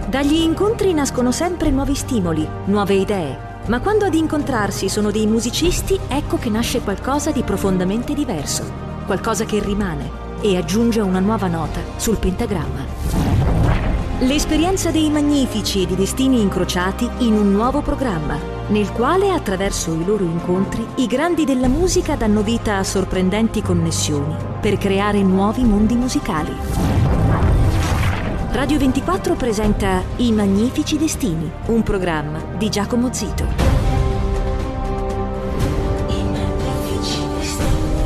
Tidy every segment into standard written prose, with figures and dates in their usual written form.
Dagli incontri nascono sempre nuovi stimoli, nuove idee, ma quando ad incontrarsi sono dei musicisti, ecco che nasce qualcosa di profondamente diverso, qualcosa che rimane e aggiunge una nuova nota sul pentagramma. L'esperienza dei Magnifici e di destini incrociati in un nuovo programma, nel quale, attraverso i loro incontri, i grandi della musica danno vita a sorprendenti connessioni per creare nuovi mondi musicali. Radio 24 presenta I Magnifici Destini, un programma di Giacomo Zito. I Magnifici Destini.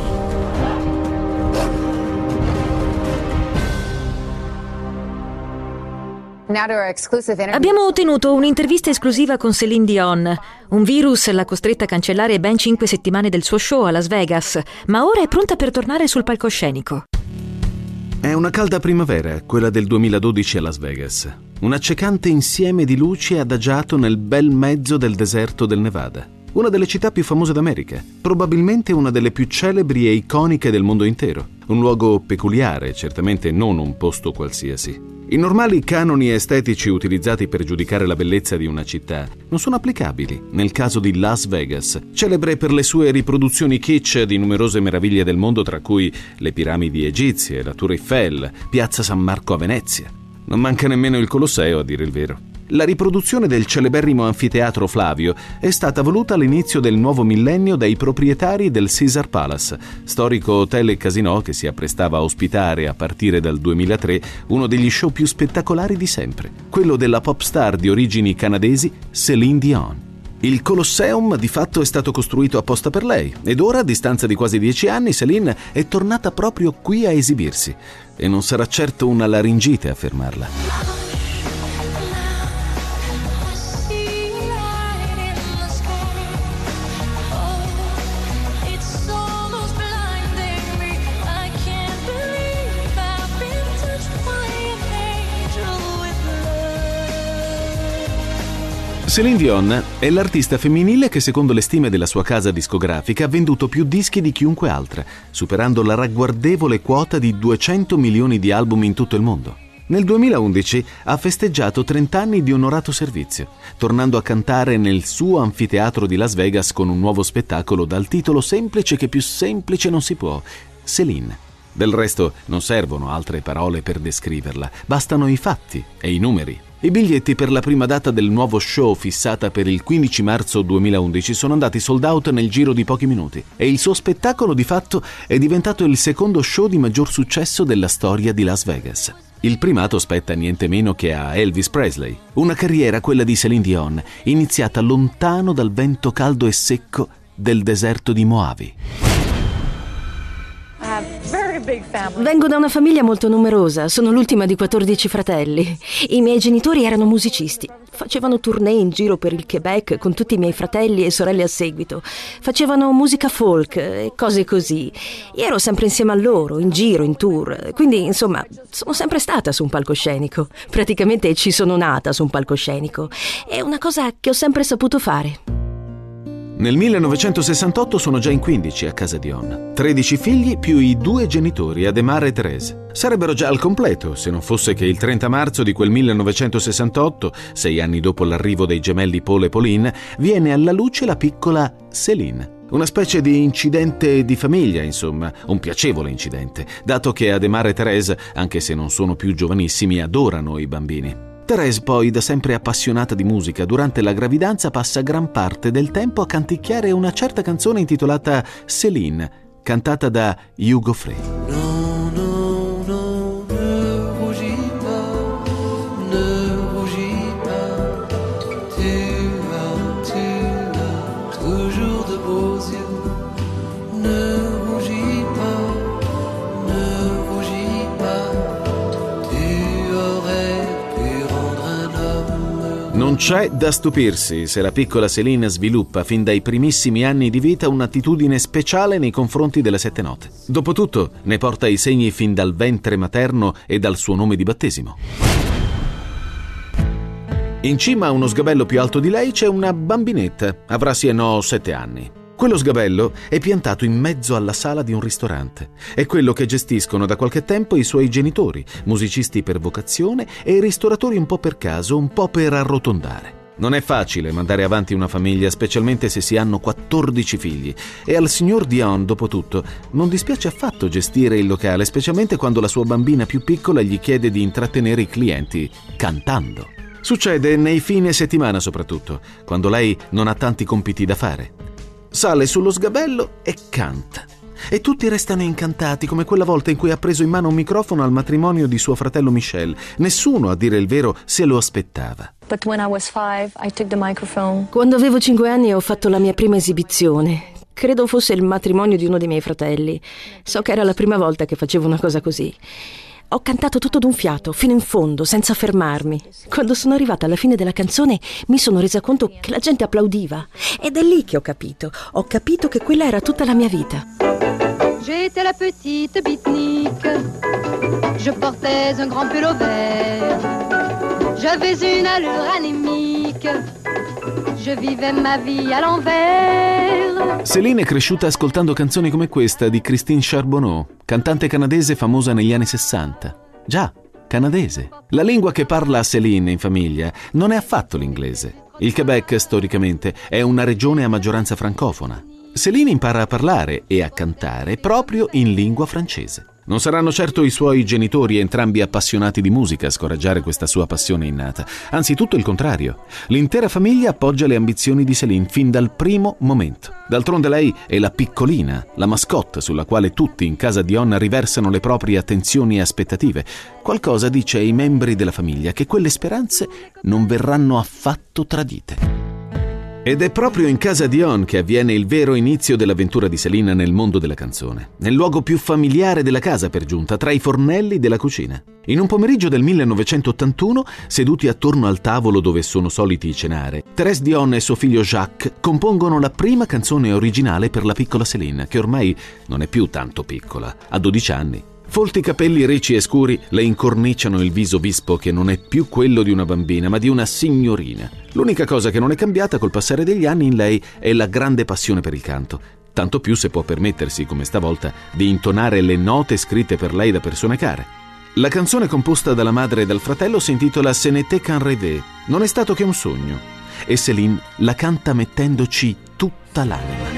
Abbiamo ottenuto un'intervista esclusiva con Céline Dion. Un virus l'ha costretta a cancellare ben 5 settimane del suo show a Las Vegas, ma ora è pronta per tornare sul palcoscenico. È una calda primavera, quella del 2012 a Las Vegas. Un accecante insieme di luci adagiato nel bel mezzo del deserto del Nevada. Una delle città più famose d'America, probabilmente una delle più celebri e iconiche del mondo intero. Un luogo peculiare, certamente non un posto qualsiasi. I normali canoni estetici utilizzati per giudicare la bellezza di una città non sono applicabili nel caso di Las Vegas, celebre per le sue riproduzioni kitsch di numerose meraviglie del mondo, tra cui le piramidi egizie, la Tour Eiffel, Piazza San Marco a Venezia. Non manca nemmeno il Colosseo, a dire il vero. La riproduzione del celeberrimo anfiteatro Flavio è stata voluta all'inizio del nuovo millennio dai proprietari del Caesars Palace, storico hotel e casinò che si apprestava a ospitare a partire dal 2003 uno degli show più spettacolari di sempre, quello della pop star di origini canadesi Céline Dion. Il Colosseum di fatto è stato costruito apposta per lei ed ora, a distanza di quasi 10 anni, Céline è tornata proprio qui a esibirsi e non sarà certo una laringite a fermarla. Céline Dion è l'artista femminile che, secondo le stime della sua casa discografica, ha venduto più dischi di chiunque altra, superando la ragguardevole quota di 200 milioni di album in tutto il mondo. Nel 2011 ha festeggiato 30 anni di onorato servizio, tornando a cantare nel suo anfiteatro di Las Vegas con un nuovo spettacolo dal titolo semplice che più semplice non si può: Céline. Del resto non servono altre parole per descriverla, bastano i fatti e i numeri. I biglietti per la prima data del nuovo show, fissata per il 15 marzo 2011, sono andati sold out nel giro di pochi minuti e il suo spettacolo di fatto è diventato il secondo show di maggior successo della storia di Las Vegas. Il primato spetta niente meno che a Elvis Presley, una carriera, quella di Céline Dion, iniziata lontano dal vento caldo e secco del deserto di Mojave. Vengo da una famiglia molto numerosa, sono l'ultima di 14 fratelli. I miei genitori erano musicisti, facevano tournée in giro per il Quebec con tutti i miei fratelli e sorelle a seguito. Facevano musica folk e cose così. Io ero sempre insieme a loro, in giro, in tour, quindi insomma sono sempre stata su un palcoscenico. Praticamente ci sono nata su un palcoscenico. È una cosa che ho sempre saputo fare. Nel 1968 sono già in 15 a casa Dion. 13 figli più i 2 genitori, Ademar e Thérèse. Sarebbero già al completo, se non fosse che il 30 marzo di quel 1968, 6 anni dopo l'arrivo dei gemelli Paul e Pauline, viene alla luce la piccola Céline. Una specie di incidente di famiglia, insomma, un piacevole incidente, dato che Ademar e Thérèse, anche se non sono più giovanissimi, adorano i bambini. Thérèse, poi, da sempre appassionata di musica, durante la gravidanza passa gran parte del tempo a canticchiare una certa canzone intitolata Céline, cantata da Hugo Frey. Non c'è da stupirsi se la piccola Céline sviluppa fin dai primissimi anni di vita un'attitudine speciale nei confronti delle 7 note. Dopotutto ne porta i segni fin dal ventre materno e dal suo nome di battesimo. In cima a uno sgabello più alto di lei c'è una bambinetta, avrà sì e no 7 anni. Quello sgabello è piantato in mezzo alla sala di un ristorante. È quello che gestiscono da qualche tempo i suoi genitori, musicisti per vocazione e ristoratori un po' per caso, un po' per arrotondare. Non è facile mandare avanti una famiglia, specialmente se si hanno 14 figli, e al signor Dion, dopo tutto, non dispiace affatto gestire il locale, specialmente quando la sua bambina più piccola gli chiede di intrattenere i clienti cantando. Succede nei fine settimana soprattutto, quando lei non ha tanti compiti da fare. Sale sullo sgabello e canta. E tutti restano incantati, come quella volta in cui ha preso in mano un microfono al matrimonio di suo fratello Michel. Nessuno, a dire il vero, se lo aspettava. Quando avevo 5 anni ho fatto la mia prima esibizione. Credo fosse il matrimonio di uno dei miei fratelli. So che era la prima volta che facevo una cosa così. Ho cantato tutto d'un fiato, fino in fondo, senza fermarmi. Quando sono arrivata alla fine della canzone mi sono resa conto che la gente applaudiva. Ed è lì che ho capito che quella era tutta la mia vita. J'étais la petite beatnik, je portais un grand pull au vert, j'avais une allure anémique, je vivais ma vie à l'envers. Céline è cresciuta ascoltando canzoni come questa di Christine Charbonneau, cantante canadese famosa negli anni 60. Già, canadese. La lingua che parla Céline in famiglia non è affatto l'inglese. Il Quebec, storicamente, è una regione a maggioranza francofona. Céline impara a parlare e a cantare proprio in lingua francese. Non saranno certo i suoi genitori, entrambi appassionati di musica, a scoraggiare questa sua passione innata. Anzi, tutto il contrario. L'intera famiglia appoggia le ambizioni di Céline fin dal primo momento. D'altronde lei è la piccolina, la mascotte sulla quale tutti in casa Dion riversano le proprie attenzioni e aspettative. Qualcosa dice ai membri della famiglia che quelle speranze non verranno affatto tradite. Ed è proprio in casa Dion che avviene il vero inizio dell'avventura di Céline nel mondo della canzone, nel luogo più familiare della casa per giunta, tra i fornelli della cucina. In un pomeriggio del 1981, seduti attorno al tavolo dove sono soliti cenare, Thérèse Dion e suo figlio Jacques compongono la prima canzone originale per la piccola Céline, che ormai non è più tanto piccola, ha 12 anni. Folti capelli ricci e scuri le incorniciano il viso vispo che non è più quello di una bambina, ma di una signorina. L'unica cosa che non è cambiata col passare degli anni in lei è la grande passione per il canto. Tanto più se può permettersi, come stavolta, di intonare le note scritte per lei da persone care. La canzone composta dalla madre e dal fratello si intitola Ce n'était qu'un rêve, non è stato che un sogno. E Céline la canta mettendoci tutta l'anima.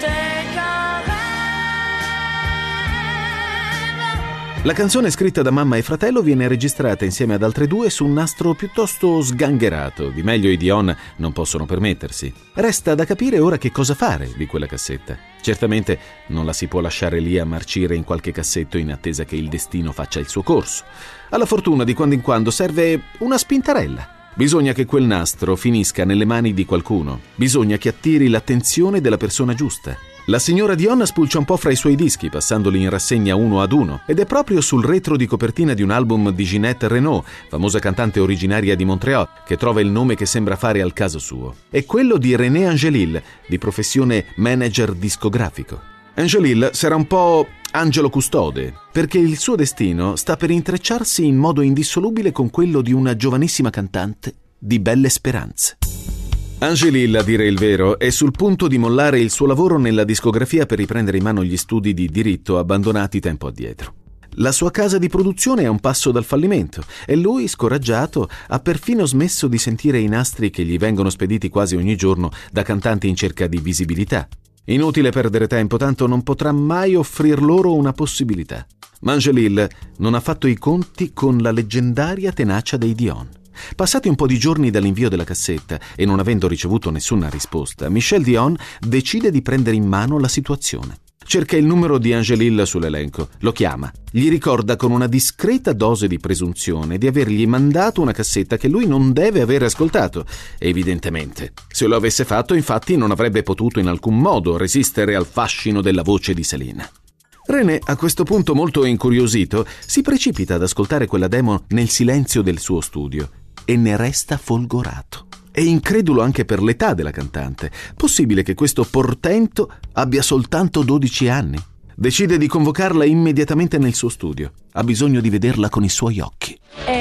La canzone scritta da mamma e fratello viene registrata insieme ad altre due su un nastro piuttosto sgangherato, di meglio i Dion non possono permettersi. Resta da capire ora che cosa fare di quella cassetta. Certamente non la si può lasciare lì a marcire in qualche cassetto in attesa che il destino faccia il suo corso. Alla fortuna di quando in quando serve una spintarella. Bisogna che quel nastro finisca nelle mani di qualcuno. Bisogna che attiri l'attenzione della persona giusta. La signora Dion spulcia un po' fra i suoi dischi, passandoli in rassegna uno ad uno, ed è proprio sul retro di copertina di un album di Ginette Renault, famosa cantante originaria di Montréal, che trova il nome che sembra fare al caso suo. È quello di René Angélil, di professione manager discografico. Angélil sarà un po' angelo custode, perché il suo destino sta per intrecciarsi in modo indissolubile con quello di una giovanissima cantante di belle speranze. Angélil, a dire il vero, è sul punto di mollare il suo lavoro nella discografia per riprendere in mano gli studi di diritto abbandonati tempo addietro. La sua casa di produzione è a un passo dal fallimento e lui, scoraggiato, ha perfino smesso di sentire i nastri che gli vengono spediti quasi ogni giorno da cantanti in cerca di visibilità. Inutile perdere tempo, tanto non potrà mai offrir loro una possibilità. Ma Angélil non ha fatto i conti con la leggendaria tenacia dei Dion. Passati un po' di giorni dall'invio della cassetta e non avendo ricevuto nessuna risposta, Michel Dion decide di prendere in mano la situazione. Cerca il numero di Angélil sull'elenco, lo chiama, gli ricorda con una discreta dose di presunzione di avergli mandato una cassetta che lui non deve aver ascoltato. Evidentemente, se lo avesse fatto, infatti, non avrebbe potuto in alcun modo resistere al fascino della voce di Céline. René, a questo punto molto incuriosito, si precipita ad ascoltare quella demo nel silenzio del suo studio e ne resta folgorato. È incredulo anche per l'età della cantante. Possibile che questo portento abbia soltanto 12 anni? Decide di convocarla immediatamente nel suo studio. Ha bisogno di vederla con i suoi occhi.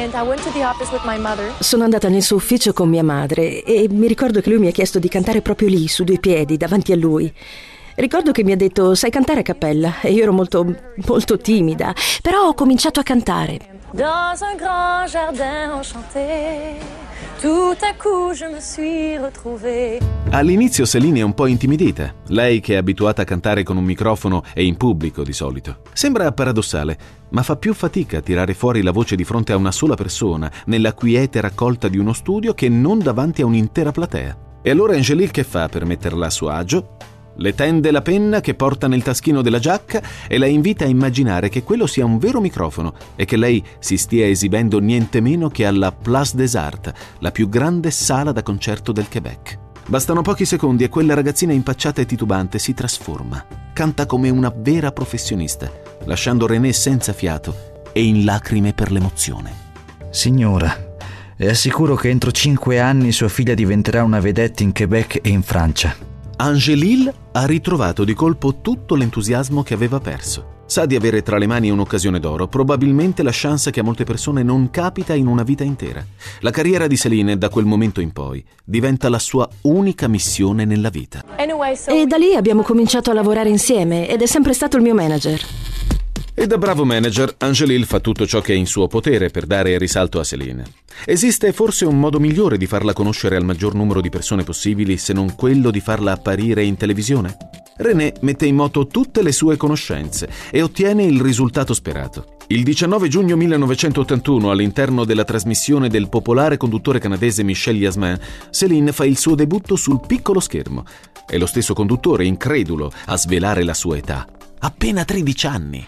Sono andata nel suo ufficio con mia madre e mi ricordo che lui mi ha chiesto di cantare proprio lì, su 2 piedi, davanti a lui. Ricordo che mi ha detto: sai cantare a cappella? E io ero molto, molto timida, però ho cominciato a cantare. Dans un grand jardin enchanté, tout à coup je me suis retrouvée. All'inizio Céline è un po' intimidita, lei che è abituata a cantare con un microfono e in pubblico di solito. Sembra paradossale, ma fa più fatica a tirare fuori la voce di fronte a una sola persona, nella quiete raccolta di uno studio, che non davanti a un'intera platea. E allora Angélique che fa per metterla a suo agio? Le tende la penna che porta nel taschino della giacca e la invita a immaginare che quello sia un vero microfono e che lei si stia esibendo niente meno che alla Place des Arts, la più grande sala da concerto del Québec. Bastano pochi secondi e quella ragazzina impacciata e titubante si trasforma. Canta come una vera professionista, lasciando René senza fiato e in lacrime per l'emozione. Signora, è sicuro che entro 5 anni sua figlia diventerà una vedette in Québec e in Francia. Angélil ha ritrovato di colpo tutto l'entusiasmo che aveva perso. Sa di avere tra le mani un'occasione d'oro, probabilmente la chance che a molte persone non capita in una vita intera. La carriera di Céline, da quel momento in poi, diventa la sua unica missione nella vita. E da lì abbiamo cominciato a lavorare insieme ed è sempre stato il mio manager. E da bravo manager, Angélil fa tutto ciò che è in suo potere per dare risalto a Céline. Esiste forse un modo migliore di farla conoscere al maggior numero di persone possibili se non quello di farla apparire in televisione? René mette in moto tutte le sue conoscenze e ottiene il risultato sperato. Il 19 giugno 1981, all'interno della trasmissione del popolare conduttore canadese Michel Yasmin, Céline fa il suo debutto sul piccolo schermo. È lo stesso conduttore, incredulo, a svelare la sua età. Appena 13 anni.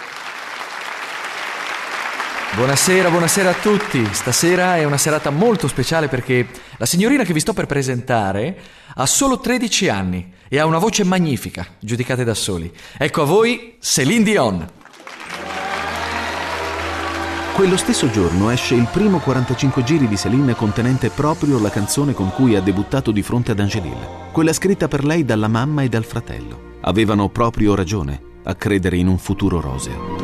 Buonasera a tutti. Stasera è una serata molto speciale perché la signorina che vi sto per presentare ha solo 13 anni e ha una voce magnifica, giudicate da soli. Ecco a voi Céline Dion. Quello stesso giorno esce il primo 45 giri di Céline contenente proprio la canzone con cui ha debuttato di fronte ad Angélil, quella scritta per lei dalla mamma e dal fratello. Avevano proprio ragione a credere in un futuro roseo.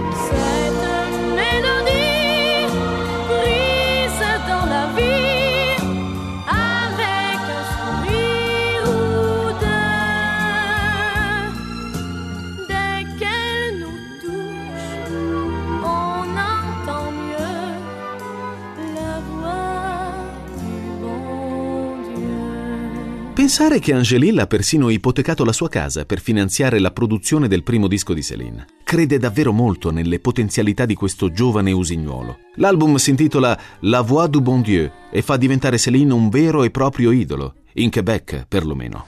Pensare che Angélil ha persino ipotecato la sua casa per finanziare la produzione del primo disco di Céline. Crede davvero molto nelle potenzialità di questo giovane usignuolo. L'album si intitola La Voix du Bon Dieu e fa diventare Céline un vero e proprio idolo, in Québec perlomeno.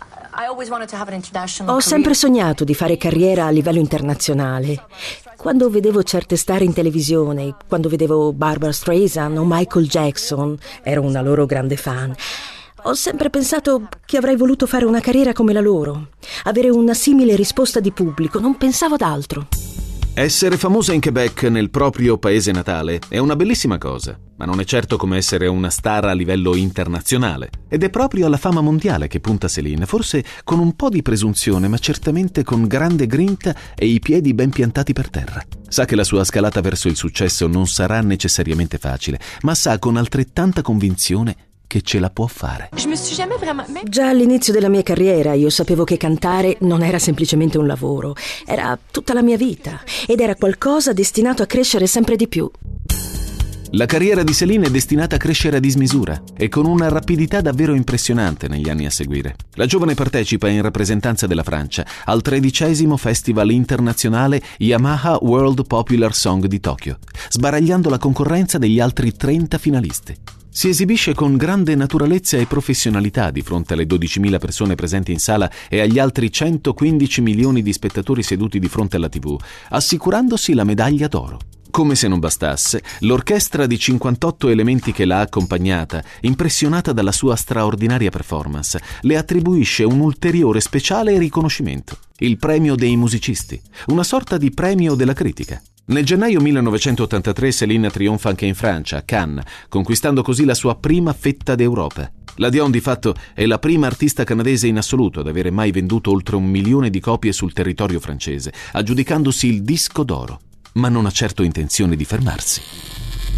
Ho sempre sognato di fare carriera a livello internazionale. Quando vedevo certe star in televisione, quando vedevo Barbra Streisand o Michael Jackson, ero una loro grande fan. Ho sempre pensato che avrei voluto fare una carriera come la loro, avere una simile risposta di pubblico, non pensavo ad altro. Essere famosa in Québec, nel proprio paese natale, è una bellissima cosa, ma non è certo come essere una star a livello internazionale. Ed è proprio alla fama mondiale che punta Céline, forse con un po' di presunzione, ma certamente con grande grinta e i piedi ben piantati per terra. Sa che la sua scalata verso il successo non sarà necessariamente facile, ma sa con altrettanta convinzione che ce la può fare. Già all'inizio della mia carriera io sapevo che cantare non era semplicemente un lavoro, era tutta la mia vita ed era qualcosa destinato a crescere sempre di più. La carriera di Céline è destinata a crescere a dismisura e con una rapidità davvero impressionante negli anni a seguire. La giovane partecipa in rappresentanza della Francia al 13° Festival internazionale Yamaha World Popular Song di Tokyo, sbaragliando la concorrenza degli altri 30 finalisti. Si esibisce con grande naturalezza e professionalità di fronte alle 12.000 persone presenti in sala e agli altri 115 milioni di spettatori seduti di fronte alla TV, assicurandosi la medaglia d'oro. Come se non bastasse, l'orchestra di 58 elementi che l'ha accompagnata, impressionata dalla sua straordinaria performance, le attribuisce un ulteriore speciale riconoscimento, il premio dei musicisti, una sorta di premio della critica. Nel gennaio 1983 Céline trionfa anche in Francia, a Cannes, conquistando così la sua prima fetta d'Europa. La Dion di fatto è la prima artista canadese in assoluto ad avere mai venduto oltre 1 milione di copie sul territorio francese, aggiudicandosi il disco d'oro. Ma non ha certo intenzione di fermarsi.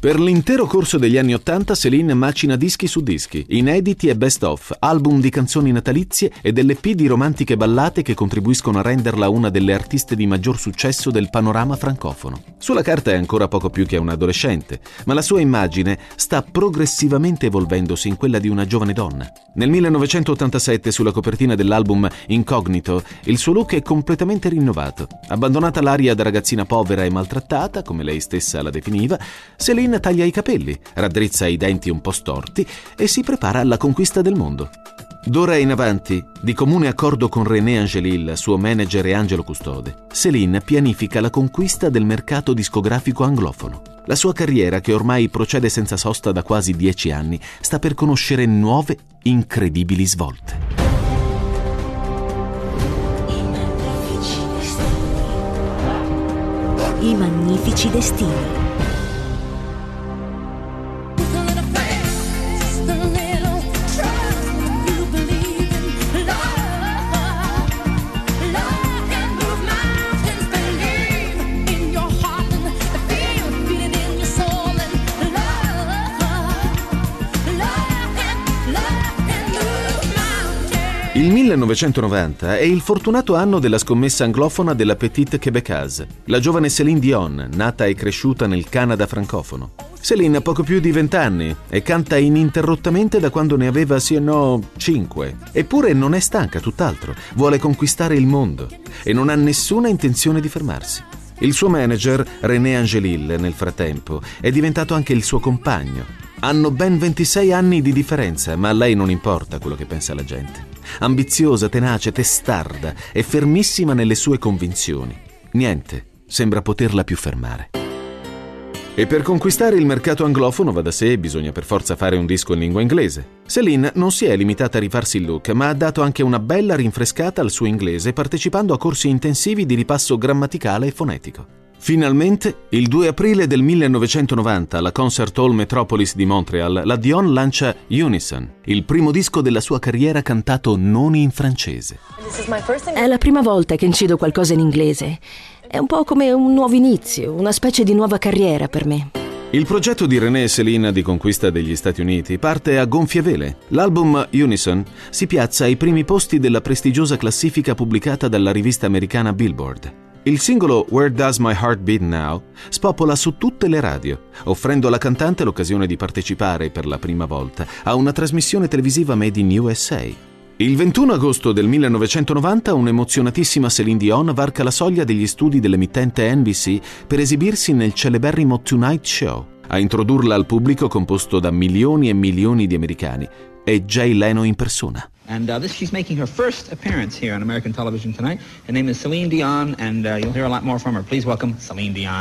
Per l'intero corso degli anni '80 Céline macina dischi su dischi, inediti e best of, album di canzoni natalizie e dell'EP di romantiche ballate che contribuiscono a renderla una delle artiste di maggior successo del panorama francofono. Sulla carta è ancora poco più che un'adolescente, ma la sua immagine sta progressivamente evolvendosi in quella di una giovane donna. Nel 1987, sulla copertina dell'album Incognito, il suo look è completamente rinnovato. Abbandonata l'aria da ragazzina povera e maltrattata, come lei stessa la definiva, Céline taglia i capelli, raddrizza i denti un po' storti e si prepara alla conquista del mondo. D'ora in avanti, di comune accordo con René Angelil, suo manager e angelo custode, Céline pianifica la conquista del mercato discografico anglofono. La sua carriera, che ormai procede senza sosta da quasi 10 anni, sta per conoscere nuove, incredibili svolte. I magnifici destini. Il 1990 è il fortunato anno della scommessa anglofona della Petite Québécoise, la giovane Céline Dion, nata e cresciuta nel Canada francofono. Céline ha poco più di 20 anni e canta ininterrottamente da quando ne aveva 5. Eppure non è stanca, tutt'altro. Vuole conquistare il mondo e non ha nessuna intenzione di fermarsi. Il suo manager, René Angelil, nel frattempo, è diventato anche il suo compagno. Hanno ben 26 anni di differenza, ma a lei non importa quello che pensa la gente. Ambiziosa, tenace, testarda e fermissima nelle sue convinzioni. Niente sembra poterla più fermare. E per conquistare il mercato anglofono, va da sé, bisogna per forza fare un disco in lingua inglese. Céline non si è limitata a rifarsi il look, ma ha dato anche una bella rinfrescata al suo inglese, partecipando a corsi intensivi di ripasso grammaticale e fonetico. Finalmente, il 2 aprile del 1990, alla Concert Hall Metropolis di Montreal, la Dion lancia Unison, il primo disco della sua carriera cantato non in francese. È la prima volta che incido qualcosa in inglese. È un po' come un nuovo inizio, una specie di nuova carriera per me. Il progetto di René e Céline di conquista degli Stati Uniti parte a gonfie vele. L'album Unison si piazza ai primi posti della prestigiosa classifica pubblicata dalla rivista americana Billboard. Il singolo Where Does My Heart Beat Now spopola su tutte le radio, offrendo alla cantante l'occasione di partecipare per la prima volta a una trasmissione televisiva made in USA. Il 21 agosto del 1990 un'emozionatissima Céline Dion varca la soglia degli studi dell'emittente NBC per esibirsi nel celeberrimo Tonight Show. A introdurla al pubblico, composto da milioni e milioni di americani, è Jay Leno in persona. And she's making her first appearance here on American television tonight. Her name is Céline Dion, and you'll hear a lot more from her. Please welcome Céline Dion.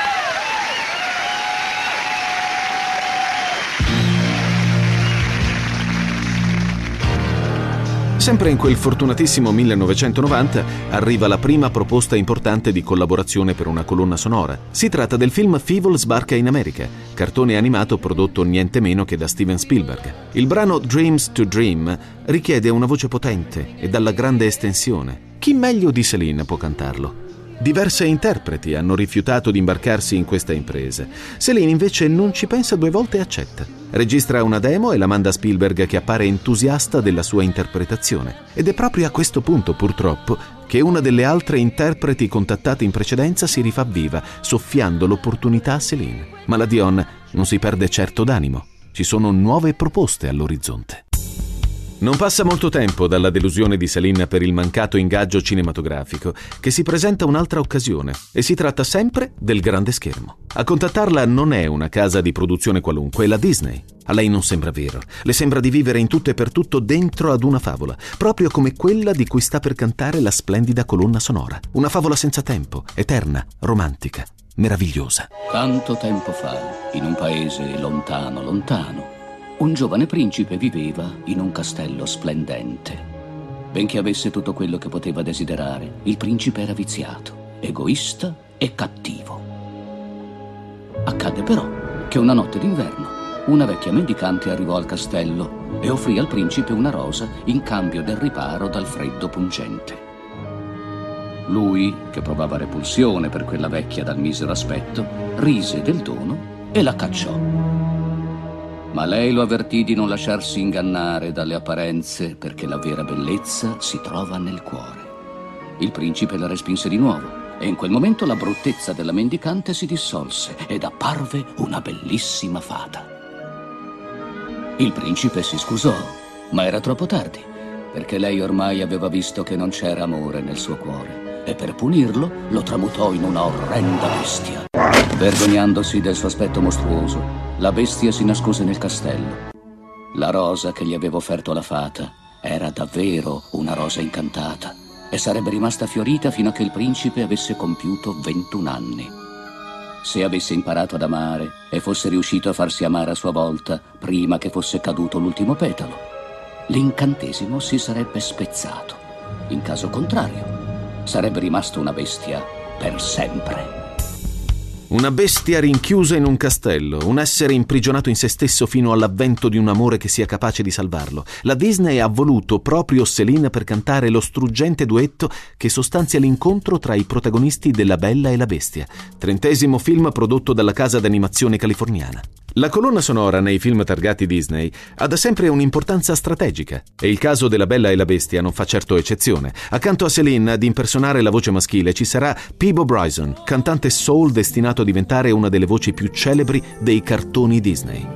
Sempre in quel fortunatissimo 1990 arriva la prima proposta importante di collaborazione per una colonna sonora. Si tratta del film Fievel sbarca in America, cartone animato prodotto niente meno che da Steven Spielberg. Il brano Dreams to Dream richiede una voce potente e dalla grande estensione. Chi meglio di Céline può cantarlo? Diverse interpreti hanno rifiutato di imbarcarsi in questa impresa. Céline invece non ci pensa 2 volte e accetta. Registra una demo e la manda a Spielberg, che appare entusiasta della sua interpretazione. Ed è proprio a questo punto, purtroppo, che una delle altre interpreti contattate in precedenza si rifà viva, soffiando l'opportunità a Céline. Ma la Dion non si perde certo d'animo. Ci sono nuove proposte all'orizzonte. Non passa molto tempo dalla delusione di Céline per il mancato ingaggio cinematografico che si presenta un'altra occasione, e si tratta sempre del grande schermo. A contattarla non è una casa di produzione qualunque, è la Disney. A lei non sembra vero, le sembra di vivere in tutto e per tutto dentro ad una favola, proprio come quella di cui sta per cantare la splendida colonna sonora. Una favola senza tempo, eterna, romantica, meravigliosa. Tanto tempo fa, in un paese lontano, lontano, un giovane principe viveva in un castello splendente. Benché avesse tutto quello che poteva desiderare, il principe era viziato, egoista e cattivo. Accadde però che una notte d'inverno una vecchia mendicante arrivò al castello e offrì al principe una rosa in cambio del riparo dal freddo pungente. Lui, che provava repulsione per quella vecchia dal misero aspetto, rise del dono e la cacciò. Ma lei lo avvertì di non lasciarsi ingannare dalle apparenze, perché la vera bellezza si trova nel cuore. Il principe la respinse di nuovo e in quel momento la bruttezza della mendicante si dissolse ed apparve una bellissima fata. Il principe si scusò, ma era troppo tardi, perché lei ormai aveva visto che non c'era amore nel suo cuore e per punirlo lo tramutò in una orrenda bestia. Vergognandosi del suo aspetto mostruoso, la bestia si nascose nel castello. La rosa che gli aveva offerto la fata era davvero una rosa incantata e sarebbe rimasta fiorita fino a che il principe avesse compiuto 21 anni. Se avesse imparato ad amare e fosse riuscito a farsi amare a sua volta prima che fosse caduto l'ultimo petalo, l'incantesimo si sarebbe spezzato. In caso contrario, sarebbe rimasto una bestia per sempre. Una bestia rinchiusa in un castello, un essere imprigionato in se stesso fino all'avvento di un amore che sia capace di salvarlo. La Disney ha voluto proprio Céline per cantare lo struggente duetto che sostanzia l'incontro tra i protagonisti della Bella e la Bestia, 30° film prodotto dalla casa d'animazione californiana. La colonna sonora nei film targati Disney ha da sempre un'importanza strategica e il caso della Bella e la Bestia non fa certo eccezione. Accanto a Céline ad impersonare la voce maschile ci sarà Peabo Bryson, cantante soul destinato a diventare una delle voci più celebri dei cartoni Disney.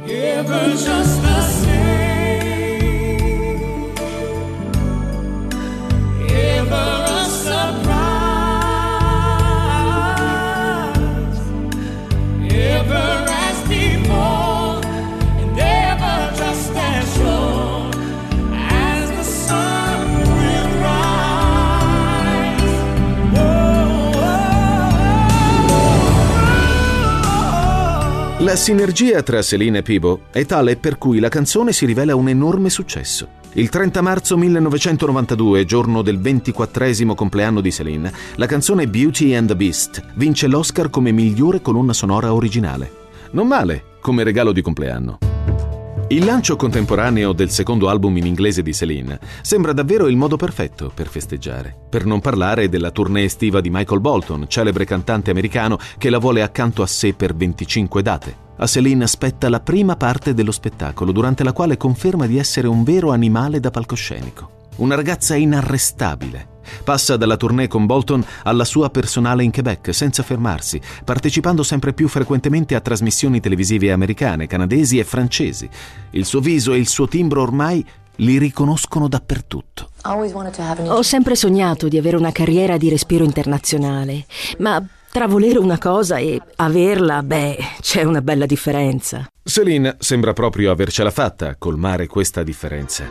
La sinergia tra Céline e Peabo è tale per cui la canzone si rivela un enorme successo. Il 30 marzo 1992, giorno del 24° compleanno di Céline, la canzone Beauty and the Beast vince l'Oscar come migliore colonna sonora originale. Non male come regalo di compleanno. Il lancio contemporaneo del secondo album in inglese di Céline sembra davvero il modo perfetto per festeggiare. Per non parlare della tournée estiva di Michael Bolton, celebre cantante americano che la vuole accanto a sé per 25 date. A Céline spetta la prima parte dello spettacolo, durante la quale conferma di essere un vero animale da palcoscenico. Una ragazza inarrestabile. Passa dalla tournée con Bolton alla sua personale in Quebec senza fermarsi, partecipando sempre più frequentemente a trasmissioni televisive americane, canadesi e francesi. Il suo viso e il suo timbro ormai li riconoscono dappertutto. Ho sempre sognato di avere una carriera di respiro internazionale, ma tra volere una cosa e averla, c'è una bella differenza. Céline sembra proprio avercela fatta a colmare questa differenza.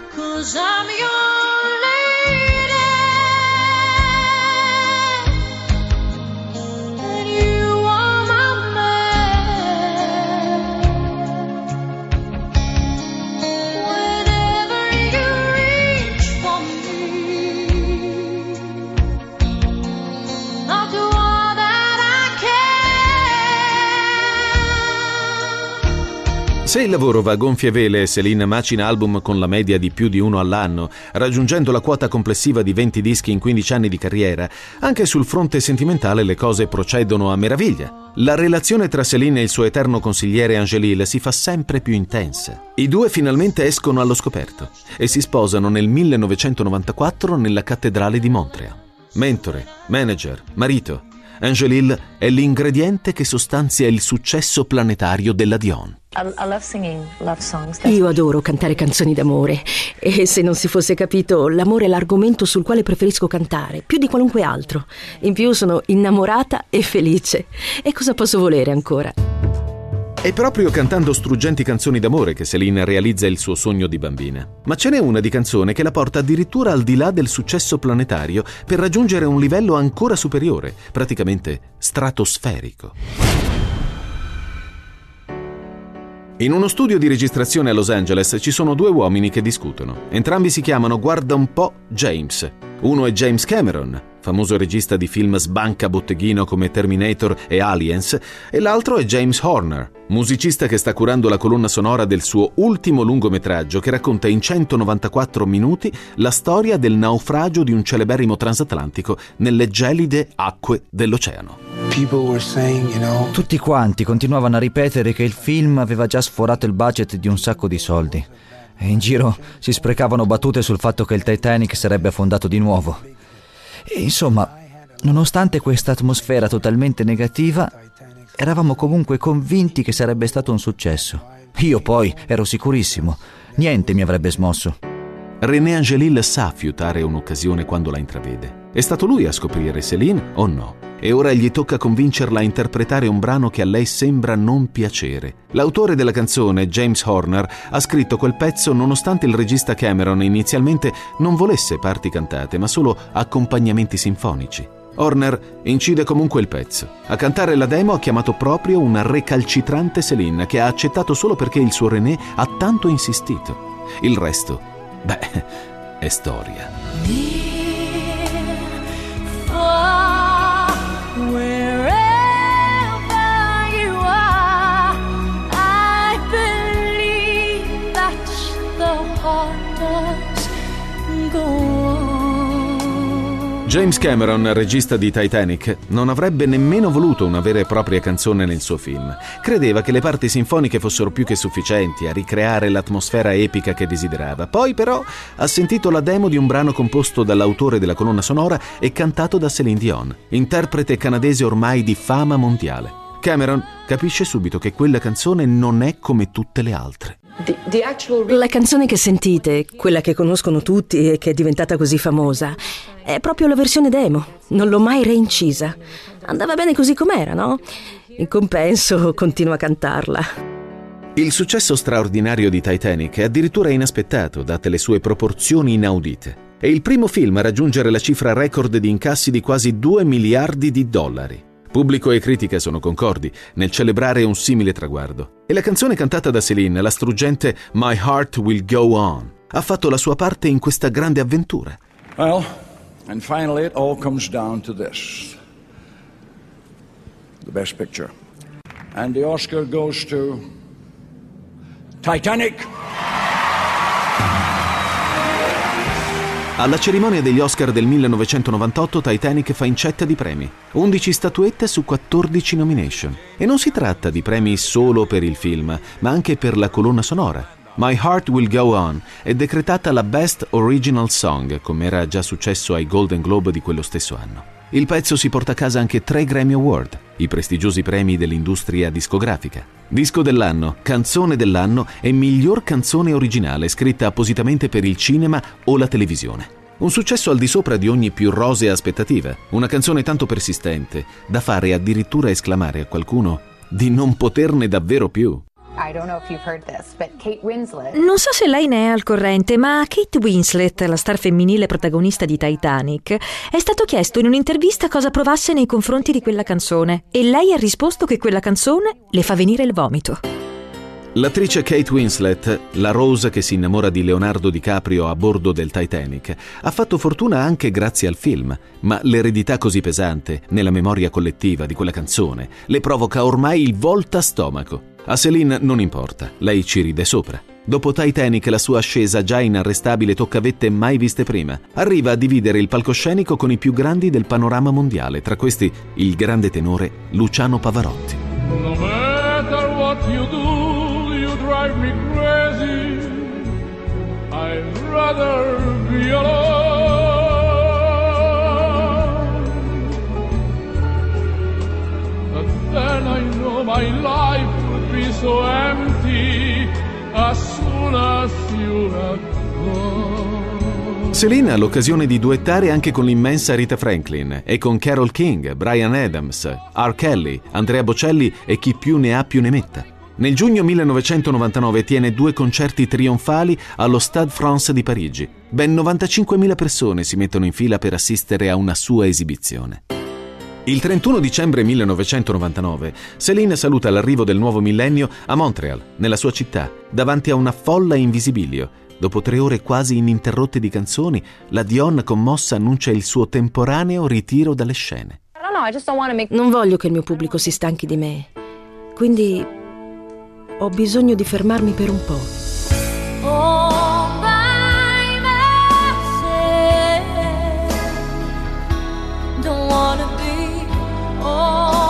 Se il lavoro va a gonfie vele, Céline macina album con la media di più di uno all'anno, raggiungendo la quota complessiva di 20 dischi in 15 anni di carriera. Anche sul fronte sentimentale le cose procedono a meraviglia. La relazione tra Céline e il suo eterno consigliere Angelil si fa sempre più intensa. I due finalmente escono allo scoperto e si sposano nel 1994 nella cattedrale di Montréal. Mentore, manager, marito, Angelil è l'ingrediente che sostanzia il successo planetario della Dion. Io adoro cantare canzoni d'amore e se non si fosse capito, l'amore è l'argomento sul quale preferisco cantare, più di qualunque altro. In più sono innamorata e felice. E cosa posso volere ancora? È proprio cantando struggenti canzoni d'amore che Céline realizza il suo sogno di bambina. Ma ce n'è una di canzone che la porta addirittura al di là del successo planetario per raggiungere un livello ancora superiore, praticamente stratosferico. In uno studio di registrazione a Los Angeles ci sono due uomini che discutono. Entrambi si chiamano, guarda un po', James. Uno è James Cameron, famoso regista di film sbanca botteghino come Terminator e Aliens, e l'altro è James Horner, musicista che sta curando la colonna sonora del suo ultimo lungometraggio che racconta in 194 minuti la storia del naufragio di un celeberrimo transatlantico nelle gelide acque dell'oceano. Tutti quanti continuavano a ripetere che il film aveva già sforato il budget di un sacco di soldi. E in giro si sprecavano battute sul fatto che il Titanic sarebbe affondato di nuovo. E insomma, nonostante questa atmosfera totalmente negativa, eravamo comunque convinti che sarebbe stato un successo. Io poi ero sicurissimo, niente mi avrebbe smosso. René Angelil sa fiutare un'occasione quando la intravede. È stato lui a scoprire Céline o no? E ora gli tocca convincerla a interpretare un brano che a lei sembra non piacere. L'autore della canzone, James Horner, ha scritto quel pezzo nonostante il regista Cameron inizialmente non volesse parti cantate, ma solo accompagnamenti sinfonici. Horner incide comunque il pezzo. A cantare la demo ha chiamato proprio una recalcitrante Céline, che ha accettato solo perché il suo René ha tanto insistito. Il resto, è storia. James Cameron, regista di Titanic, non avrebbe nemmeno voluto una vera e propria canzone nel suo film. Credeva che le parti sinfoniche fossero più che sufficienti a ricreare l'atmosfera epica che desiderava. Poi però ha sentito la demo di un brano composto dall'autore della colonna sonora e cantato da Céline Dion, interprete canadese ormai di fama mondiale. Cameron capisce subito che quella canzone non è come tutte le altre. La canzone che sentite, quella che conoscono tutti e che è diventata così famosa, è proprio la versione demo. Non l'ho mai reincisa. Andava bene così com'era, no? In compenso continua a cantarla. Il successo straordinario di Titanic è addirittura inaspettato, date le sue proporzioni inaudite. È il primo film a raggiungere la cifra record di incassi di quasi $2 miliardi. Pubblico e critica sono concordi nel celebrare un simile traguardo. E la canzone cantata da Céline, la struggente My Heart Will Go On, ha fatto la sua parte in questa grande avventura. Well, and finally it all comes down to this. The Best Picture. And the Oscar goes to Titanic. Alla cerimonia degli Oscar del 1998 Titanic fa incetta di premi, 11 statuette su 14 nomination. E non si tratta di premi solo per il film, ma anche per la colonna sonora. My Heart Will Go On è decretata la Best Original Song, come era già successo ai Golden Globe di quello stesso anno. Il pezzo si porta a casa anche 3 Grammy Award, i prestigiosi premi dell'industria discografica. Disco dell'anno, canzone dell'anno e miglior canzone originale scritta appositamente per il cinema o la televisione. Un successo al di sopra di ogni più rosea aspettativa, una canzone tanto persistente da fare addirittura esclamare a qualcuno di non poterne davvero più. Non so se lei ne è al corrente, ma a Kate Winslet, la star femminile protagonista di Titanic, è stato chiesto in un'intervista cosa provasse nei confronti di quella canzone e lei ha risposto che quella canzone le fa venire il vomito. L'attrice Kate Winslet, la Rose che si innamora di Leonardo DiCaprio a bordo del Titanic, ha fatto fortuna anche grazie al film, ma l'eredità così pesante nella memoria collettiva di quella canzone le provoca ormai il voltastomaco. A Céline non importa, lei ci ride sopra. Dopo Titanic la sua ascesa già inarrestabile tocca vette mai viste prima. Arriva a dividere il palcoscenico con i più grandi del panorama mondiale, tra questi il grande tenore Luciano Pavarotti. No matter what you do, you drive me crazy. I'd rather be alone. But then I know my life be so empty as soon as you have gone. Céline ha l'occasione di duettare anche con l'immensa Rita Franklin e con Carole King, Bryan Adams, R. Kelly, Andrea Bocelli e chi più ne ha più ne metta. Nel giugno 1999 tiene 2 concerti trionfali allo Stade France di Parigi. Ben 95.000 persone si mettono in fila per assistere a una sua esibizione. Il 31 dicembre 1999, Céline saluta l'arrivo del nuovo millennio a Montreal, nella sua città, davanti a una folla in visibilio. Dopo 3 ore quasi ininterrotte di canzoni, la Dion commossa annuncia il suo temporaneo ritiro dalle scene. Non voglio che il mio pubblico si stanchi di me, quindi ho bisogno di fermarmi per un po'. Don't wanna be all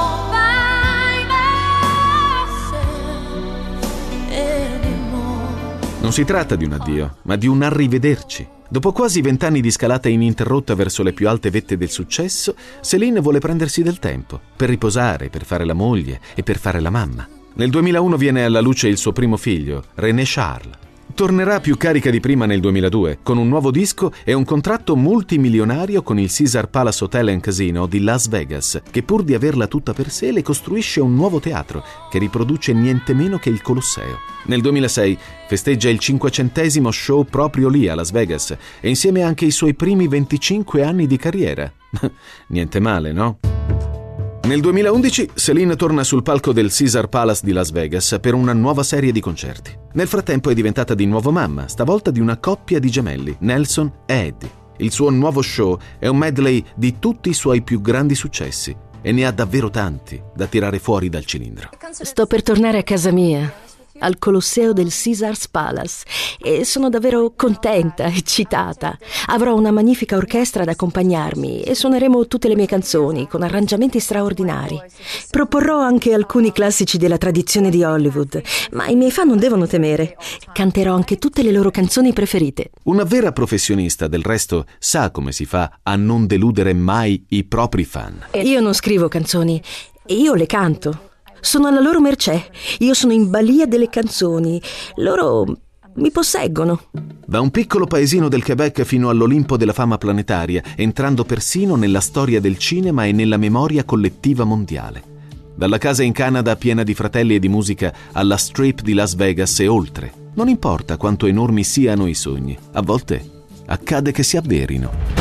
Non si tratta di un addio, ma di un arrivederci. Dopo quasi 20 anni di scalata ininterrotta verso le più alte vette del successo, Céline vuole prendersi del tempo, per riposare, per fare la moglie e per fare la mamma. Nel 2001 viene alla luce il suo primo figlio, René Charles. Tornerà più carica di prima nel 2002, con un nuovo disco e un contratto multimilionario con il Caesars Palace Hotel and Casino di Las Vegas, che pur di averla tutta per sé le costruisce un nuovo teatro, che riproduce niente meno che il Colosseo. Nel 2006 festeggia il 500° show proprio lì a Las Vegas, e insieme anche i suoi primi 25 anni di carriera. Niente male, no? Nel 2011 Céline torna sul palco del Caesars Palace di Las Vegas per una nuova serie di concerti. Nel frattempo è diventata di nuovo mamma, stavolta di una coppia di gemelli, Nelson e Eddie. Il suo nuovo show è un medley di tutti i suoi più grandi successi e ne ha davvero tanti da tirare fuori dal cilindro. Sto per tornare a casa mia, al Colosseo del Caesars Palace, e sono davvero contenta, eccitata. Avrò una magnifica orchestra ad accompagnarmi e suoneremo tutte le mie canzoni con arrangiamenti straordinari. Proporrò anche alcuni classici della tradizione di Hollywood, ma i miei fan non devono temere. Canterò anche tutte le loro canzoni preferite. Una vera professionista, del resto, sa come si fa a non deludere mai i propri fan. Io non scrivo canzoni, io le canto. Sono alla loro mercé, io sono in balia delle canzoni, loro mi posseggono. Da un piccolo paesino del Quebec fino all'Olimpo della fama planetaria, entrando persino nella storia del cinema e nella memoria collettiva mondiale. Dalla casa in Canada piena di fratelli e di musica alla Strip di Las Vegas e oltre. Non importa quanto enormi siano i sogni, a volte accade che si avverino.